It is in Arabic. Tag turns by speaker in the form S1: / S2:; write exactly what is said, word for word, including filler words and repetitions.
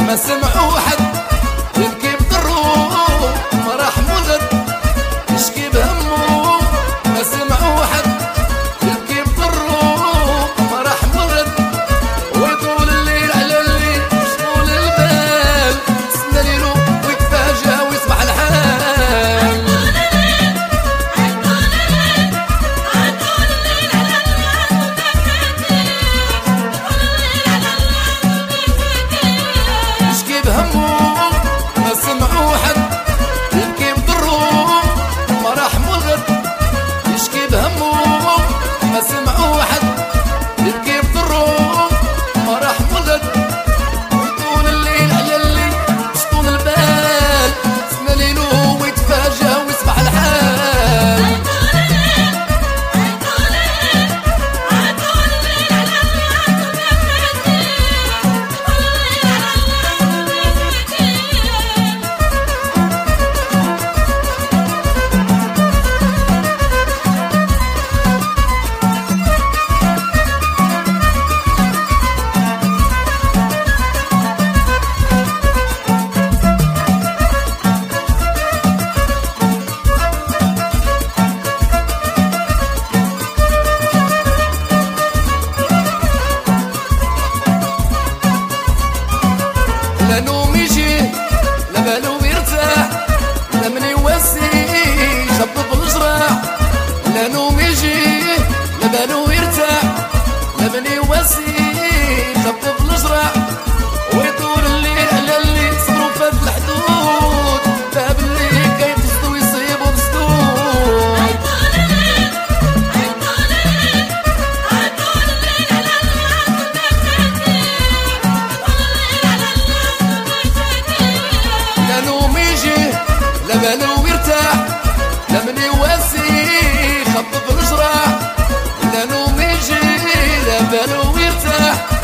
S1: ما سمعوا حد يبكي بضروه فرح مغد يشكي بهمه. ما سمعوا حد يبكي بضروه فرح مغد ويطول الليل على الليل شغول البال سنة ليلو ويتفاجأ ويصبح الحال. يشكي بهمه ما سمعوا حد يبكي بضروه فرح مغد يشكي بهمه. ما سمعوا حد يبكي بضروه فرح مغد ويطول الليل على الليل شطول البال سنة ليلو ويتفاجأ ويصبح الحال. لا نوم يجي لا بالو يرتاح لا من يواسي شبط بالجراح. لا نوم يجي لا بالو يرتاح لا من يواسي شبط بالجراح ويطول الليل على الليل صبروا فات الحدود باب الليل كيتصدوا ويصيبوا بسدود. لا نوم يجي لا بالو يرتاح لا من يواسي خبط بالجراح. لا نوم يجي لا بالو يرتاح